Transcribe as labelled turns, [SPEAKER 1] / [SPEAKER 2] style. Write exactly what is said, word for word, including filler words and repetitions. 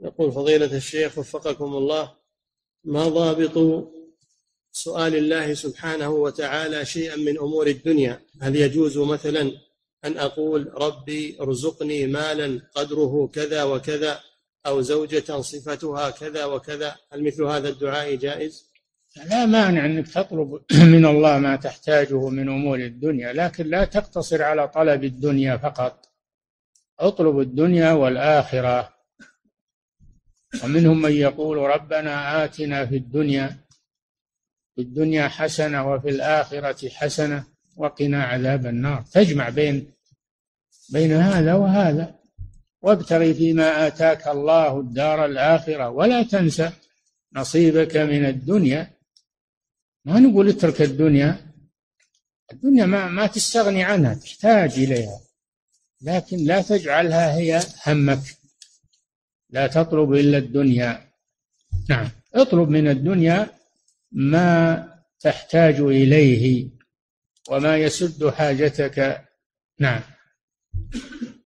[SPEAKER 1] يقول فضيلة الشيخ وفقكم الله: ما ضابط سؤال الله سبحانه وتعالى شيئا من أمور الدنيا؟ هل يجوز مثلا أن أقول ربي ارزقني مالا قدره كذا وكذا، أو زوجة صفتها كذا وكذا؟ هل مثل هذا الدعاء جائز؟
[SPEAKER 2] لا مانع أنك تطلب من الله ما تحتاجه من أمور الدنيا، لكن لا تقتصر على طلب الدنيا فقط، اطلب الدنيا والآخرة. ومنهم من يقول ربنا آتنا في الدنيا في الدنيا حسنة وفي الآخرة حسنة وقنا عذاب النار. تجمع بين بين هذا وهذا، وابتغ فيما آتاك الله الدار الآخرة ولا تنسى نصيبك من الدنيا. ما نقول اترك الدنيا، الدنيا ما, ما تستغني عنها، تحتاج إليها، لكن لا تجعلها هي همك، لا تطلب إلا الدنيا. نعم، اطلب من الدنيا ما تحتاج إليه وما يسد حاجتك. نعم.